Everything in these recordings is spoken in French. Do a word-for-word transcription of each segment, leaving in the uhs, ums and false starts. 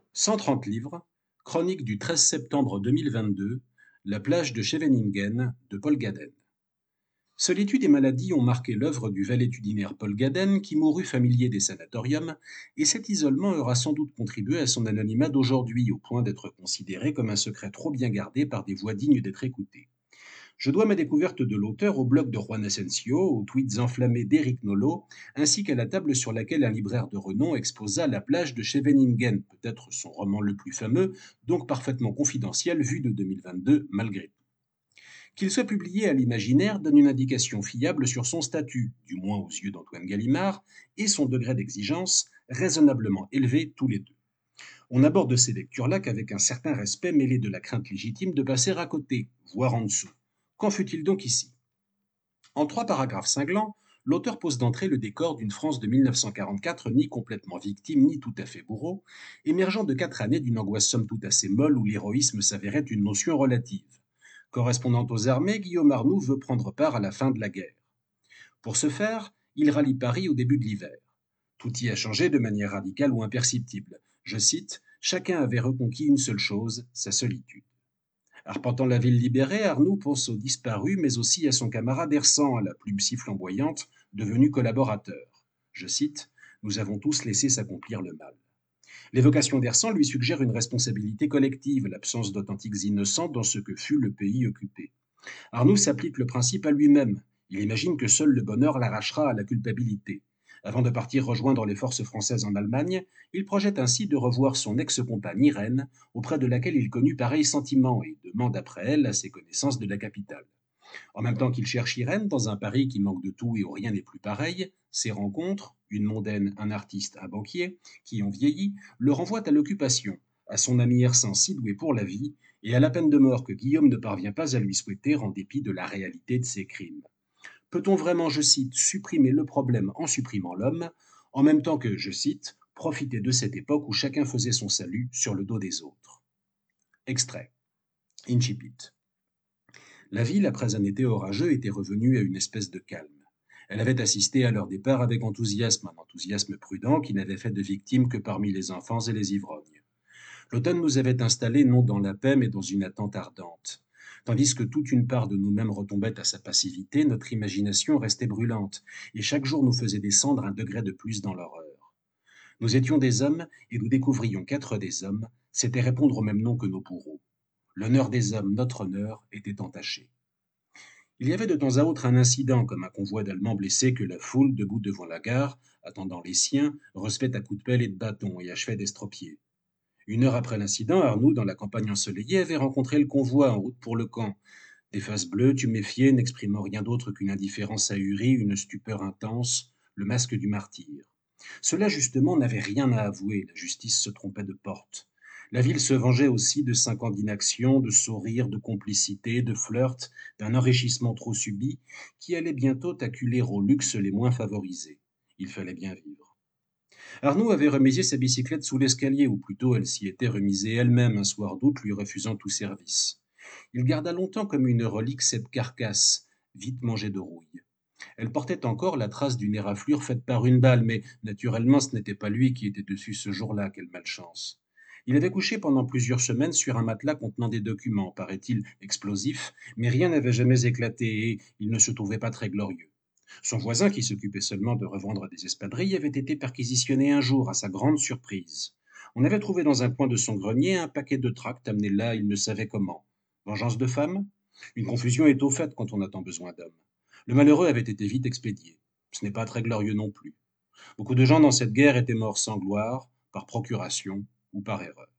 cent trente livres, chronique du treize septembre deux mille vingt-deux, La plage de Scheveningen de Paul Gaden. Solitude et maladie ont marqué l'œuvre du valétudinaire Paul Gaden, qui mourut familier des sanatoriums, et cet isolement aura sans doute contribué à son anonymat d'aujourd'hui, au point d'être considéré comme un secret trop bien gardé par des voix dignes d'être écoutées. Je dois ma découverte de l'auteur au blog de Juan Asensio, aux tweets enflammés d'Éric Nolot, ainsi qu'à la table sur laquelle un libraire de renom exposa La plage de Scheveningen, peut-être son roman le plus fameux, donc parfaitement confidentiel vu de deux mille vingt-deux malgré tout. Qu'il soit publié à l'imaginaire donne une indication fiable sur son statut, du moins aux yeux d'Antoine Gallimard, et son degré d'exigence, raisonnablement élevé tous les deux. On aborde ces lectures-là qu'avec un certain respect mêlé de la crainte légitime de passer à côté, voire en dessous. Qu'en fut-il donc ici? En trois paragraphes cinglants, l'auteur pose d'entrée le décor d'une France de mille neuf cent quarante-quatre ni complètement victime ni tout à fait bourreau, émergeant de quatre années d'une angoisse somme toute assez molle où l'héroïsme s'avérait une notion relative. Correspondant aux armées, Guillaume Arnoux veut prendre part à la fin de la guerre. Pour ce faire, il rallie Paris au début de l'hiver. Tout y a changé de manière radicale ou imperceptible. Je cite, « Chacun avait reconquis une seule chose, sa solitude ». Arpentant la ville libérée, Arnoux pense aux disparus, mais aussi à son camarade Hersan, à la plume si flamboyante, devenu collaborateur. Je cite, « Nous avons tous laissé s'accomplir le mal ». L'évocation d'Hersan lui suggère une responsabilité collective, l'absence d'authentiques innocents dans ce que fut le pays occupé. Arnoux s'applique le principe à lui-même. Il imagine que seul le bonheur l'arrachera à la culpabilité. Avant de partir rejoindre les forces françaises en Allemagne, il projette ainsi de revoir son ex-compagne Irène, auprès de laquelle il connut pareil sentiment et demande après elle à ses connaissances de la capitale. En même temps qu'il cherche Irène dans un Paris qui manque de tout et où rien n'est plus pareil, ses rencontres, une mondaine, un artiste, un banquier, qui ont vieilli, le renvoient à l'occupation, à son ami Hersan si doué pour la vie, et à la peine de mort que Guillaume ne parvient pas à lui souhaiter en dépit de la réalité de ses crimes. Peut-on vraiment, je cite, supprimer le problème en supprimant l'homme, en même temps que, je cite, profiter de cette époque où chacun faisait son salut sur le dos des autres? Extrait. Incipit. La ville, après un été orageux, était revenue à une espèce de calme. Elle avait assisté à leur départ avec enthousiasme, un enthousiasme prudent qui n'avait fait de victimes que parmi les enfants et les ivrognes. L'automne nous avait installés non dans la paix, mais dans une attente ardente. Tandis que toute une part de nous-mêmes retombait à sa passivité, notre imagination restait brûlante, et chaque jour nous faisait descendre un degré de plus dans l'horreur. Nous étions des hommes, et nous découvrions qu'être des hommes, c'était répondre au même nom que nos bourreaux. L'honneur des hommes, notre honneur, était entaché. Il y avait de temps à autre un incident, comme un convoi d'Allemands blessés que la foule, debout devant la gare, attendant les siens, recevait à coups de pelle et de bâton et achevait d'estropier. Une heure après l'incident, Arnoux, dans la campagne ensoleillée, avait rencontré le convoi en route pour le camp. Des faces bleues, tuméfiées, n'exprimant rien d'autre qu'une indifférence ahurie, une stupeur intense, le masque du martyr. Ceux-là, justement, n'avaient rien à avouer, la justice se trompait de porte. La ville se vengeait aussi de cinq ans d'inaction, de sourires, de complicité, de flirt, d'un enrichissement trop subi, qui allait bientôt acculer au luxe les moins favorisés. Il fallait bien vivre. Arnoux avait remisé sa bicyclette sous l'escalier, ou plutôt elle s'y était remisée elle-même un soir d'août, lui refusant tout service. Il garda longtemps comme une relique cette carcasse, vite mangée de rouille. Elle portait encore la trace d'une éraflure faite par une balle, mais naturellement ce n'était pas lui qui était dessus ce jour-là, quelle malchance. Il avait couché pendant plusieurs semaines sur un matelas contenant des documents, paraît-il explosifs, mais rien n'avait jamais éclaté et il ne se trouvait pas très glorieux. Son voisin, qui s'occupait seulement de revendre des espadrilles, avait été perquisitionné un jour, à sa grande surprise. On avait trouvé dans un coin de son grenier un paquet de tracts amenés là, il ne savait comment. Vengeance de femme? Une confusion est au fait quand on a tant besoin d'hommes. Le malheureux avait été vite expédié. Ce n'est pas très glorieux non plus. Beaucoup de gens dans cette guerre étaient morts sans gloire, par procuration ou par erreur.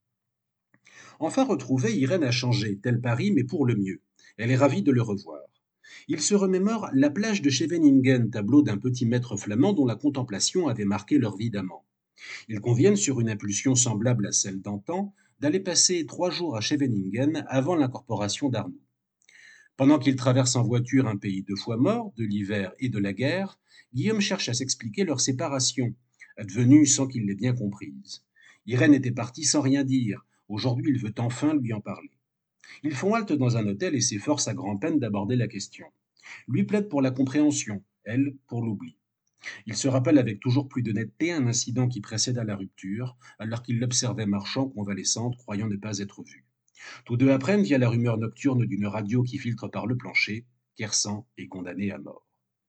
Enfin retrouvée, Irène a changé, tel Paris, mais pour le mieux. Elle est ravie de le revoir. Il se remémore La plage de Scheveningen, tableau d'un petit maître flamand dont la contemplation avait marqué leur vie d'amant. Ils conviennent, sur une impulsion semblable à celle d'antan, d'aller passer trois jours à Scheveningen avant l'incorporation d'Arnoux. Pendant qu'ils traversent en voiture un pays deux fois mort, de l'hiver et de la guerre, Guillaume cherche à s'expliquer leur séparation, advenue sans qu'il l'ait bien comprise. Irène était partie sans rien dire. Aujourd'hui, il veut enfin lui en parler. Ils font halte dans un hôtel et s'efforcent à grand-peine d'aborder la question. Lui plaide pour la compréhension, elle pour l'oubli. Il se rappelle avec toujours plus de netteté un incident qui précéda la rupture, alors qu'il l'observait marchant convalescente, croyant ne pas être vue. Tous deux apprennent, via la rumeur nocturne d'une radio qui filtre par le plancher, qu'Hersan est condamné à mort.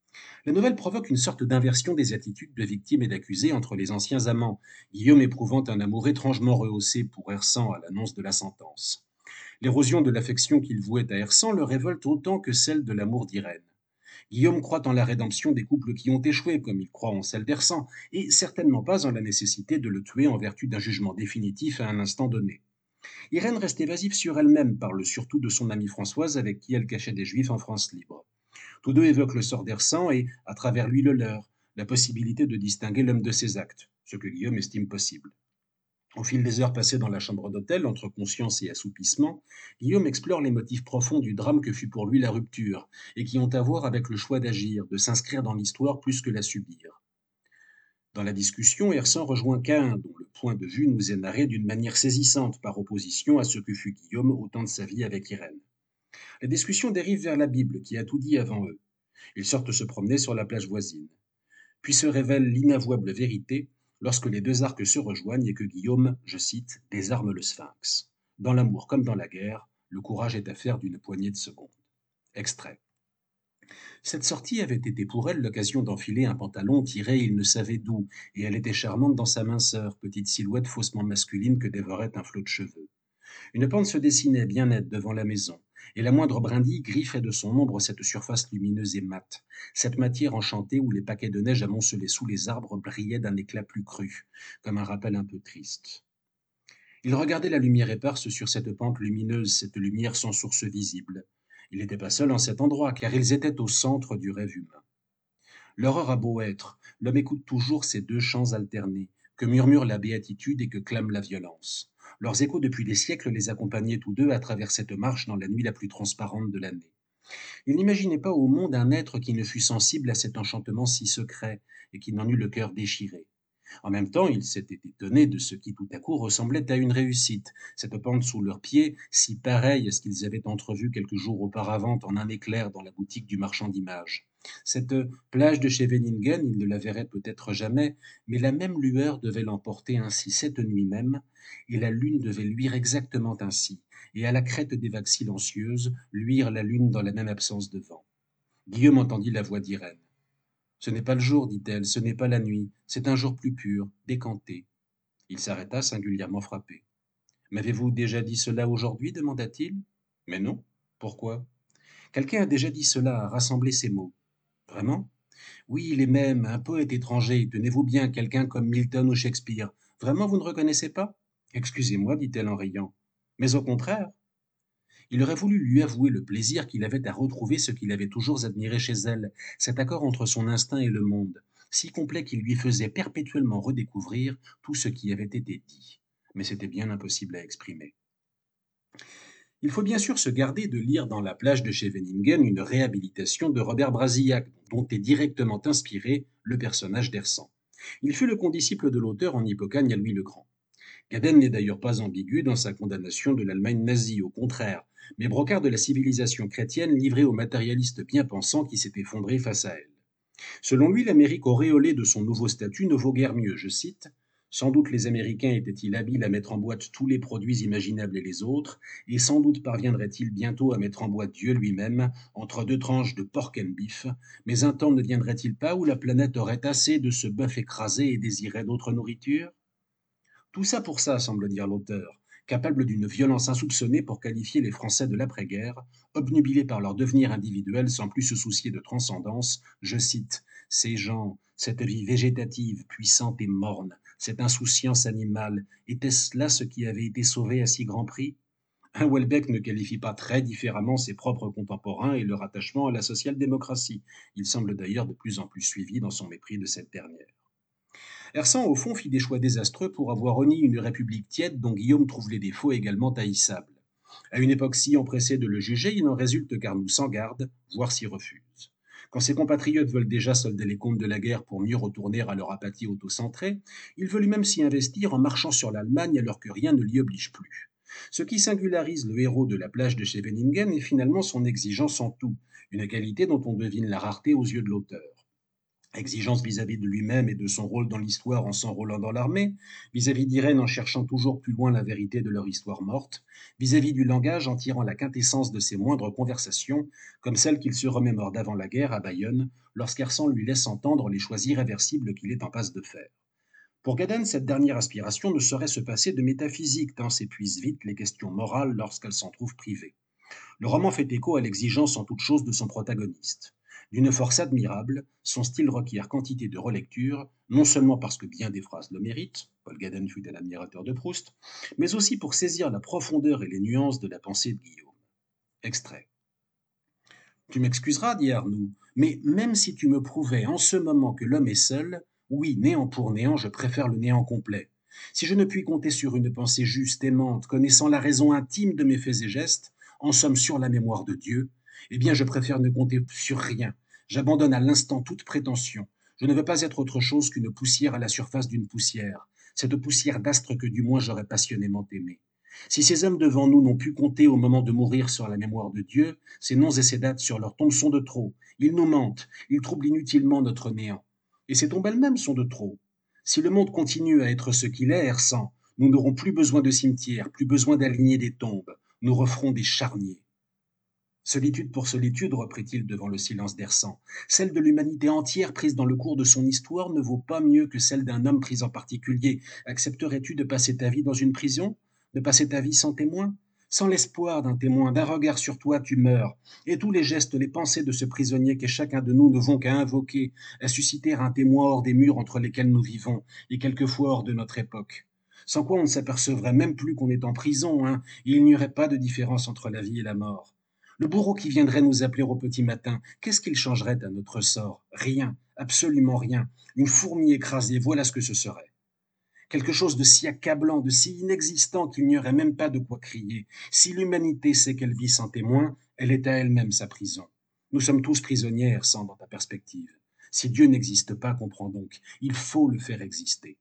La nouvelle provoque une sorte d'inversion des attitudes de victimes et d'accusés entre les anciens amants, Guillaume éprouvant un amour étrangement rehaussé pour Hersan à l'annonce de la sentence. L'érosion de l'affection qu'il vouait à Hersan le révolte autant que celle de l'amour d'Irène. Guillaume croit en la rédemption des couples qui ont échoué, comme il croit en celle d'Hersan, et certainement pas en la nécessité de le tuer en vertu d'un jugement définitif à un instant donné. Irène reste évasive sur elle-même, parle surtout de son amie Françoise avec qui elle cachait des Juifs en France libre. Tous deux évoquent le sort d'Hersan et, à travers lui, le leur, la possibilité de distinguer l'homme de ses actes, ce que Guillaume estime possible. Au fil des heures passées dans la chambre d'hôtel, entre conscience et assoupissement, Guillaume explore les motifs profonds du drame que fut pour lui la rupture, et qui ont à voir avec le choix d'agir, de s'inscrire dans l'histoire plus que la subir. Dans la discussion, Hersan rejoint Caïn, dont le point de vue nous est narré d'une manière saisissante par opposition à ce que fut Guillaume au temps de sa vie avec Irène. La discussion dérive vers la Bible, qui a tout dit avant eux. Ils sortent se promener sur la plage voisine. Puis se révèle l'inavouable vérité lorsque les deux arcs se rejoignent et que Guillaume, je cite, désarme le sphinx. Dans l'amour comme dans la guerre, le courage est affaire d'une poignée de secondes. Extrait. Cette sortie avait été pour elle l'occasion d'enfiler un pantalon tiré il ne savait d'où, et elle était charmante dans sa minceur, petite silhouette faussement masculine que dévorait un flot de cheveux. Une pente se dessinait bien nette devant la maison, et la moindre brindille griffait de son ombre cette surface lumineuse et mate, cette matière enchantée où les paquets de neige amoncelés sous les arbres brillaient d'un éclat plus cru, comme un rappel un peu triste. Il regardait la lumière éparse sur cette pente lumineuse, cette lumière sans source visible. Il n'était pas seul en cet endroit, car ils étaient au centre du rêve humain. L'horreur a beau être, l'homme écoute toujours ces deux chants alternés, que murmure la béatitude et que clame la violence. Leurs échos depuis des siècles les accompagnaient tous deux à travers cette marche dans la nuit la plus transparente de l'année. Il n'imaginait pas au monde un être qui ne fût sensible à cet enchantement si secret et qui n'en eût le cœur déchiré. En même temps, il s'était étonné de ce qui tout à coup ressemblait à une réussite, cette pente sous leurs pieds, si pareille à ce qu'ils avaient entrevu quelques jours auparavant en un éclair dans la boutique du marchand d'images. Cette plage de Scheveningen, il ne la verrait peut-être jamais, mais la même lueur devait l'emporter ainsi cette nuit même, et la lune devait luire exactement ainsi, et à la crête des vagues silencieuses, luire la lune dans la même absence de vent. Guillaume entendit la voix d'Irène. Ce n'est pas le jour, dit-elle, ce n'est pas la nuit, c'est un jour plus pur, décanté. Il s'arrêta, singulièrement frappé. M'avez-vous déjà dit cela aujourd'hui demanda-t-il. Mais non. Pourquoi? Quelqu'un a déjà dit cela, a rassemblé ces mots. Vraiment? Oui, les mêmes, un poète étranger, tenez-vous bien, quelqu'un comme Milton ou Shakespeare. Vraiment, vous ne reconnaissez pas? Excusez-moi, dit-elle en riant. Mais au contraire. Il aurait voulu lui avouer le plaisir qu'il avait à retrouver ce qu'il avait toujours admiré chez elle, cet accord entre son instinct et le monde, si complet qu'il lui faisait perpétuellement redécouvrir tout ce qui avait été dit. Mais c'était bien impossible à exprimer. Il faut bien sûr se garder de lire dans La plage de Scheveningen une réhabilitation de Robert Brasillac, dont est directement inspiré le personnage d'Hersan. Il fut le condisciple de l'auteur en Hippocagne à Louis le Grand. Gaden n'est d'ailleurs pas ambigu dans sa condamnation de l'Allemagne nazie, au contraire, mais brocard de la civilisation chrétienne livrée aux matérialistes bien pensants qui s'est effondré face à elle. Selon lui, l'Amérique auréolée de son nouveau statut ne vaut guère mieux, je cite, sans doute les Américains étaient-ils habiles à mettre en boîte tous les produits imaginables et les autres, et sans doute parviendraient-ils bientôt à mettre en boîte Dieu lui-même entre deux tranches de pork and beef, mais un temps ne viendrait-il pas où la planète aurait assez de ce bœuf écrasé et désirait d'autre nourriture? Tout ça pour ça, semble dire l'auteur, capable d'une violence insoupçonnée pour qualifier les Français de l'après-guerre, obnubilés par leur devenir individuel sans plus se soucier de transcendance, je cite, ces gens, cette vie végétative, puissante et morne, cette insouciance animale, était-ce là ce qui avait été sauvé à si grand prix? Un Houellebecq ne qualifie pas très différemment ses propres contemporains et leur attachement à la social-démocratie. Il semble d'ailleurs de plus en plus suivi dans son mépris de cette dernière. Hersan, au fond, fit des choix désastreux pour avoir renié une république tiède dont Guillaume trouve les défauts également haïssables. À une époque si empressée de le juger, il en résulte qu'Arnoux s'en garde, voire s'y refuse. Quand ses compatriotes veulent déjà solder les comptes de la guerre pour mieux retourner à leur apathie autocentrée, il veut lui-même s'y investir en marchant sur l'Allemagne alors que rien ne l'y oblige plus. Ce qui singularise le héros de la plage de Scheveningen est finalement son exigence en tout, une qualité dont on devine la rareté aux yeux de l'auteur. Exigence vis-à-vis de lui-même et de son rôle dans l'histoire en s'enrôlant dans l'armée, vis-à-vis d'Irène en cherchant toujours plus loin la vérité de leur histoire morte, vis-à-vis du langage en tirant la quintessence de ses moindres conversations, comme celle qu'il se remémore d'avant la guerre à Bayonne, lorsqu'Hersan lui laisse entendre les choix irréversibles qu'il est en passe de faire. Pour Gaden, cette dernière aspiration ne saurait se passer de métaphysique, tant s'épuisent vite les questions morales lorsqu'elles s'en trouvent privées. Le roman fait écho à l'exigence en toute chose de son protagoniste. D'une force admirable, son style requiert quantité de relecture, non seulement parce que bien des phrases le méritent, Paul Gaden fut un admirateur de Proust, mais aussi pour saisir la profondeur et les nuances de la pensée de Guillaume. Extrait. Tu m'excuseras, dit Arnoux, mais même si tu me prouvais en ce moment que l'homme est seul, oui, néant pour néant, je préfère le néant complet. Si je ne puis compter sur une pensée juste, aimante, connaissant la raison intime de mes faits et gestes, en somme sur la mémoire de Dieu, eh bien je préfère ne compter sur rien. J'abandonne à l'instant toute prétention. Je ne veux pas être autre chose qu'une poussière à la surface d'une poussière, cette poussière d'astre que du moins j'aurais passionnément aimée. Si ces hommes devant nous n'ont pu compter au moment de mourir sur la mémoire de Dieu, ces noms et ces dates sur leur tombe sont de trop. Ils nous mentent, ils troublent inutilement notre néant. Et ces tombes elles-mêmes sont de trop. Si le monde continue à être ce qu'il est, Hersan, nous n'aurons plus besoin de cimetières, plus besoin d'aligner des tombes. Nous referons des charniers. Solitude pour solitude, reprit-il devant le silence d'Hersan, celle de l'humanité entière prise dans le cours de son histoire ne vaut pas mieux que celle d'un homme pris en particulier. Accepterais-tu de passer ta vie dans une prison? De passer ta vie sans témoin? Sans l'espoir d'un témoin, d'un regard sur toi, tu meurs. Et tous les gestes, les pensées de ce prisonnier que chacun de nous ne vont qu'à invoquer, à susciter un témoin hors des murs entre lesquels nous vivons, et quelquefois hors de notre époque. Sans quoi on ne s'apercevrait même plus qu'on est en prison, hein, et il n'y aurait pas de différence entre la vie et la mort. Le bourreau qui viendrait nous appeler au petit matin, qu'est-ce qu'il changerait à notre sort? Rien, absolument rien. Une fourmi écrasée, voilà ce que ce serait. Quelque chose de si accablant, de si inexistant qu'il n'y aurait même pas de quoi crier. Si l'humanité sait qu'elle vit sans témoin, elle est à elle-même sa prison. Nous sommes tous prisonnières, sans dans ta perspective. Si Dieu n'existe pas, comprends donc, il faut le faire exister.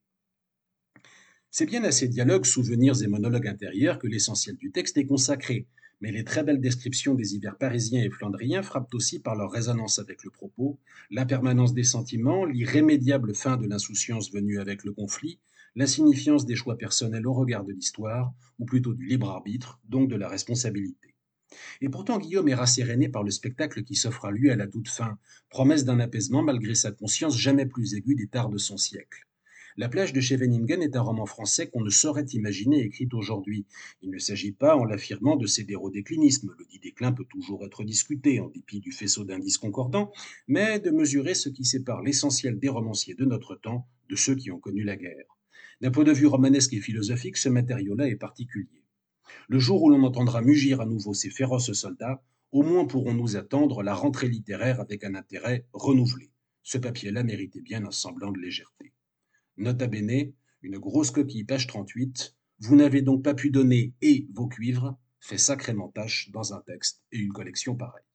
C'est bien à ces dialogues, souvenirs et monologues intérieurs que l'essentiel du texte est consacré, mais les très belles descriptions des hivers parisiens et flandriens frappent aussi par leur résonance avec le propos, l'impermanence des sentiments, l'irrémédiable fin de l'insouciance venue avec le conflit, l'insignifiance des choix personnels au regard de l'histoire, ou plutôt du libre arbitre, donc de la responsabilité. Et pourtant Guillaume est rasséréné par le spectacle qui s'offre à lui à la toute fin, promesse d'un apaisement malgré sa conscience jamais plus aiguë des tares de son siècle. La plage de Scheveningen est un roman français qu'on ne saurait imaginer écrit aujourd'hui. Il ne s'agit pas, en l'affirmant, de céder au déclinisme. Le dit déclin peut toujours être discuté, en dépit du faisceau d'indices concordants, mais de mesurer ce qui sépare l'essentiel des romanciers de notre temps de ceux qui ont connu la guerre. D'un point de vue romanesque et philosophique, ce matériau-là est particulier. Le jour où l'on entendra mugir à nouveau ces féroces soldats, au moins pourrons-nous attendre la rentrée littéraire avec un intérêt renouvelé. Ce papier-là méritait bien un semblant de légèreté. Nota bene, une grosse coquille, page trente-huit. Vous n'avez donc pas pu donner et vos cuivres, fait sacrément tâche dans un texte et une collection pareille.